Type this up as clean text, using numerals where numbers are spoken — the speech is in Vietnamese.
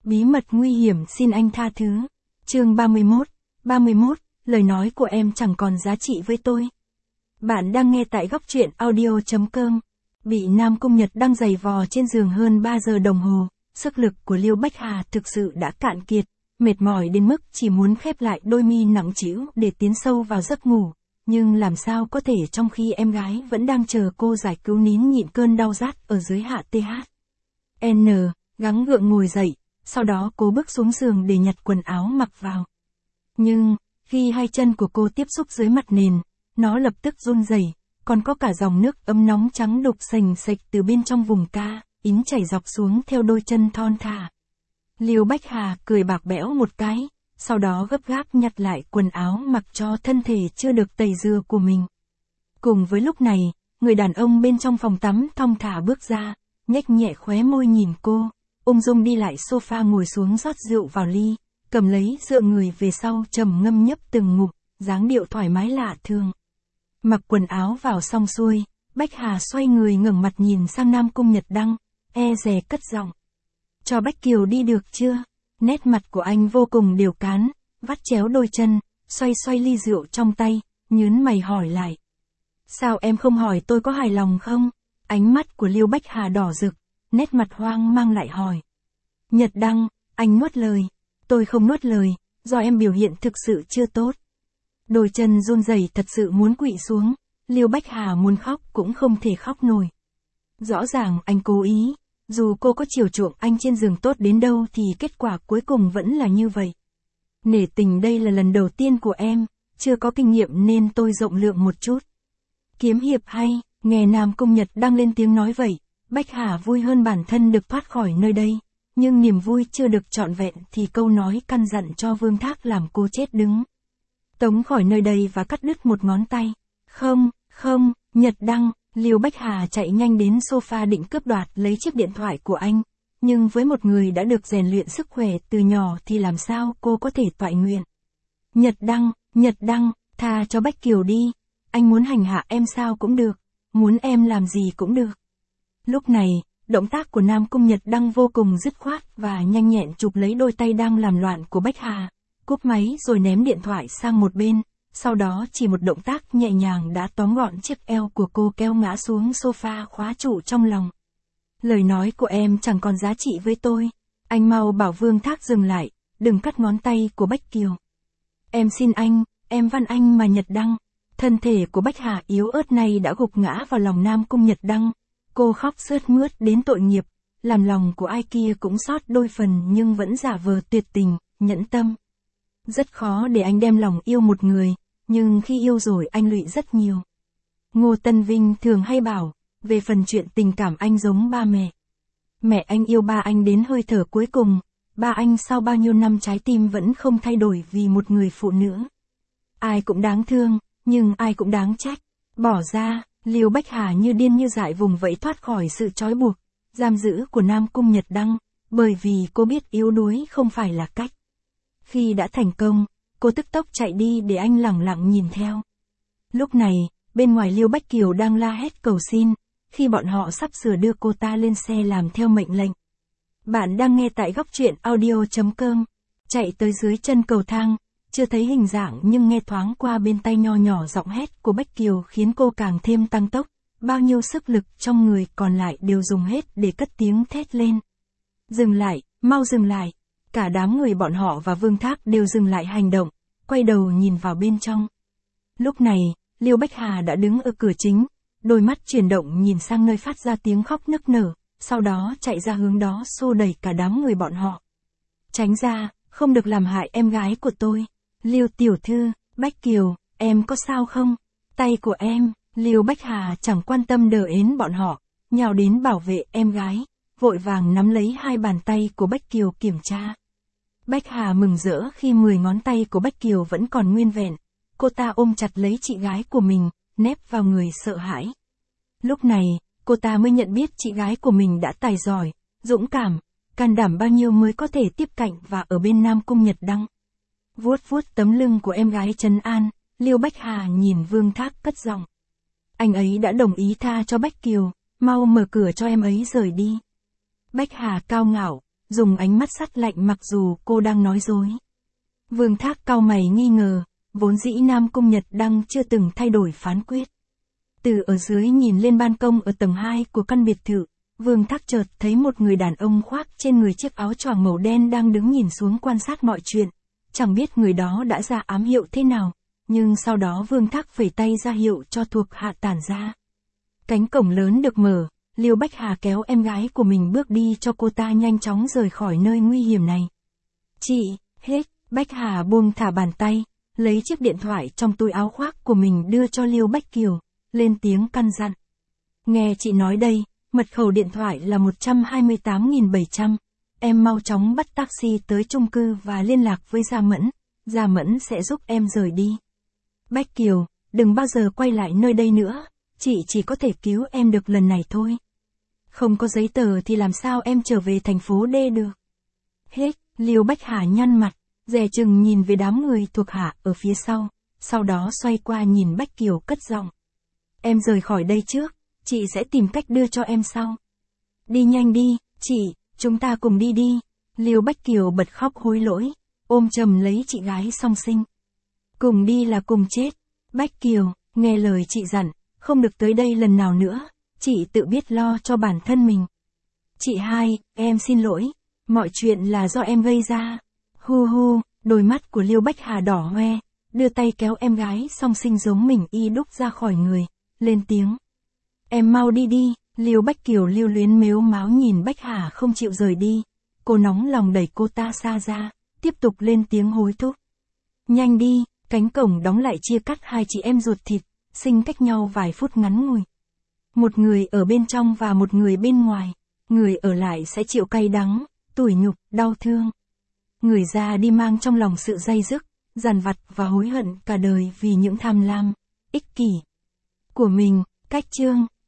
Bí mật nguy hiểm xin anh tha thứ. Chương 31, lời nói của em chẳng còn giá trị với tôi. Bạn đang nghe tại góc truyện audio.com. Bị Nam Cung Nhật đang giày vò trên giường hơn 3 giờ đồng hồ, sức lực của Liêu Bách Hà thực sự đã cạn kiệt, mệt mỏi đến mức chỉ muốn khép lại đôi mi nặng trĩu để tiến sâu vào giấc ngủ. Nhưng làm sao có thể trong khi em gái vẫn đang chờ cô giải cứu nín nhịn cơn đau rát ở dưới hạ TH. Gắng gượng ngồi dậy, sau đó cô bước xuống giường để nhặt quần áo mặc vào. Nhưng, khi hai chân của cô tiếp xúc dưới mặt nền, nó lập tức run rẩy, còn có cả dòng nước ấm nóng trắng đục sành sạch từ bên trong vùng ca, ín chảy dọc xuống theo đôi chân thon thả. Liêu Bách Hà cười bạc bẽo một cái, sau đó gấp gáp nhặt lại quần áo mặc cho thân thể chưa được tẩy rửa của mình. Cùng với lúc này, người đàn ông bên trong phòng tắm thong thả bước ra, nhếch nhẹ khóe môi nhìn cô, ung dung đi lại sofa ngồi xuống rót rượu vào ly, cầm lấy dựa người về sau trầm ngâm nhấp từng ngụm, dáng điệu thoải mái lạ thường. Mặc quần áo vào xong xuôi, Bách Hà xoay người ngẩng mặt nhìn sang Nam Cung Nhật Đăng, e dè cất giọng. Cho Bách Kiều đi được chưa? Nét mặt của anh vô cùng điều cán, vắt chéo đôi chân, xoay xoay ly rượu trong tay, nhướng mày hỏi lại. Sao em không hỏi tôi có hài lòng không? Ánh mắt của Liêu Bách Hà đỏ rực, nét mặt hoang mang lại hỏi. Nhật Đăng, anh nuốt lời. Tôi không nuốt lời, do em biểu hiện thực sự chưa tốt. Đôi chân run rẩy thật sự muốn quỵ xuống, Liêu Bách Hà muốn khóc cũng không thể khóc nổi. Rõ ràng anh cố ý, dù cô có chiều chuộng anh trên giường tốt đến đâu thì kết quả cuối cùng vẫn là như vậy. Nể tình đây là lần đầu tiên của em, chưa có kinh nghiệm nên tôi rộng lượng một chút. Kiếm hiệp hay, nghe Nam Cung Nhật Đăng lên tiếng nói vậy, Bách Hà vui hơn bản thân được thoát khỏi nơi đây, nhưng niềm vui chưa được trọn vẹn thì câu nói căn dặn cho Vương Thác làm cô chết đứng. Tống khỏi nơi đây và cắt đứt một ngón tay. Không, Nhật Đăng, Liêu Bách Hà chạy nhanh đến sofa định cướp đoạt lấy chiếc điện thoại của anh, nhưng với một người đã được rèn luyện sức khỏe từ nhỏ thì làm sao cô có thể toại nguyện. Nhật Đăng, tha cho Bách Kiều đi, anh muốn hành hạ em sao cũng được, muốn em làm gì cũng được. Lúc này, động tác của Nam Cung Nhật Đăng vô cùng dứt khoát và nhanh nhẹn chụp lấy đôi tay đang làm loạn của Bách Hà, cúp máy rồi ném điện thoại sang một bên, sau đó chỉ một động tác nhẹ nhàng đã tóm gọn chiếc eo của cô kéo ngã xuống sofa khóa trụ trong lòng. Lời nói của em chẳng còn giá trị với tôi, anh mau bảo Vương Thác dừng lại, đừng cắt ngón tay của Bách Kiều. Em xin anh, em van anh mà Nhật Đăng. Thân thể của Bách Hà yếu ớt này đã gục ngã vào lòng Nam Cung Nhật Đăng, cô khóc sướt mướt đến tội nghiệp, làm lòng của ai kia cũng xót đôi phần nhưng vẫn giả vờ tuyệt tình, nhẫn tâm. Rất khó để anh đem lòng yêu một người, nhưng khi yêu rồi anh lụy rất nhiều. Ngô Tân Vinh thường hay bảo, về phần chuyện tình cảm anh giống ba mẹ. Mẹ anh yêu ba anh đến hơi thở cuối cùng, ba anh sau bao nhiêu năm trái tim vẫn không thay đổi vì một người phụ nữ. Ai cũng đáng thương, nhưng ai cũng đáng trách. Bỏ ra, Liêu Bách Hà như điên như dại vùng vẫy thoát khỏi sự trói buộc, giam giữ của Nam Cung Nhật Đăng, bởi vì cô biết yếu đuối không phải là cách. Khi đã thành công, cô tức tốc chạy đi để anh lẳng lặng nhìn theo. Lúc này, bên ngoài Liêu Bách Kiều đang la hét cầu xin, khi bọn họ sắp sửa đưa cô ta lên xe làm theo mệnh lệnh. Bạn đang nghe tại góc truyện audio.com, chạy tới dưới chân cầu thang, chưa thấy hình dạng nhưng nghe thoáng qua bên tai nho nhỏ giọng hét của Bách Kiều khiến cô càng thêm tăng tốc, bao nhiêu sức lực trong người còn lại đều dùng hết để cất tiếng thét lên. Dừng lại, mau dừng lại. Cả đám người bọn họ và Vương Thác đều dừng lại hành động, quay đầu nhìn vào bên trong. Lúc này, Liêu Bách Hà đã đứng ở cửa chính, đôi mắt chuyển động nhìn sang nơi phát ra tiếng khóc nức nở, sau đó chạy ra hướng đó xô đẩy cả đám người bọn họ. Tránh ra, không được làm hại em gái của tôi. Liêu tiểu thư, Bách Kiều, em có sao không? Tay của em. Liêu Bách Hà chẳng quan tâm đờ ến bọn họ, nhào đến bảo vệ em gái, vội vàng nắm lấy hai bàn tay của Bách Kiều kiểm tra. Bách Hà mừng rỡ khi 10 ngón tay của Bách Kiều vẫn còn nguyên vẹn, cô ta ôm chặt lấy chị gái của mình, nép vào người sợ hãi. Lúc này, cô ta mới nhận biết chị gái của mình đã tài giỏi, dũng cảm, can đảm bao nhiêu mới có thể tiếp cận và ở bên Nam Cung Nhật Đăng. Vuốt vuốt tấm lưng của em gái trấn an, Liêu Bách Hà nhìn Vương Thác cất giọng. Anh ấy đã đồng ý tha cho Bách Kiều, mau mở cửa cho em ấy rời đi. Bách Hà cao ngạo, dùng ánh mắt sắt lạnh mặc dù cô đang nói dối. Vương Thác cau mày nghi ngờ, vốn dĩ Nam Cung Nhật Đăng chưa từng thay đổi phán quyết. Từ ở dưới nhìn lên ban công ở tầng 2 của căn biệt thự, Vương Thác chợt thấy một người đàn ông khoác trên người chiếc áo choàng màu đen đang đứng nhìn xuống quan sát mọi chuyện. Chẳng biết người đó đã ra ám hiệu thế nào, nhưng sau đó Vương Thác vẩy tay ra hiệu cho thuộc hạ tản ra. Cánh cổng lớn được mở, Liêu Bách Hà kéo em gái của mình bước đi cho cô ta nhanh chóng rời khỏi nơi nguy hiểm này. Chị, hết, Bách Hà buông thả bàn tay, lấy chiếc điện thoại trong túi áo khoác của mình đưa cho Liêu Bách Kiều, lên tiếng căn dặn. Nghe chị nói đây, mật khẩu điện thoại là 128.700, em mau chóng bắt taxi tới chung cư và liên lạc với Gia Mẫn sẽ giúp em rời đi. Bách Kiều, đừng bao giờ quay lại nơi đây nữa, chị chỉ có thể cứu em được lần này thôi. Không có giấy tờ thì làm sao em trở về thành phố D được. Hết, Liêu Bách Hà nhăn mặt, dè chừng nhìn về đám người thuộc hạ ở phía sau đó xoay qua nhìn Bách Kiều cất giọng. Em rời khỏi đây trước, chị sẽ tìm cách đưa cho em sau. Đi nhanh đi, chị, chúng ta cùng đi đi. Liêu Bách Kiều bật khóc hối lỗi, ôm chầm lấy chị gái song sinh. Cùng đi là cùng chết. Bách Kiều, nghe lời chị dặn, không được tới đây lần nào nữa, chị tự biết lo cho bản thân mình. Chị hai, em xin lỗi, mọi chuyện là do em gây ra. Hu hu, đôi mắt của Liêu Bách Hà đỏ hoe, đưa tay kéo em gái song sinh giống mình y đúc ra khỏi người, lên tiếng. Em mau đi đi, Liêu Bách Kiều lưu luyến mếu máo nhìn Bách Hà không chịu rời đi. Cô nóng lòng đẩy cô ta xa ra, tiếp tục lên tiếng hối thúc. Nhanh đi, cánh cổng đóng lại chia cắt hai chị em ruột thịt, sinh cách nhau vài phút ngắn ngủi. Một người ở bên trong và một người bên ngoài, người ở lại sẽ chịu cay đắng, tủi nhục, đau thương. Người ra đi mang trong lòng sự day dứt, dằn vặt và hối hận cả đời vì những tham lam, ích kỷ của mình. Cách chương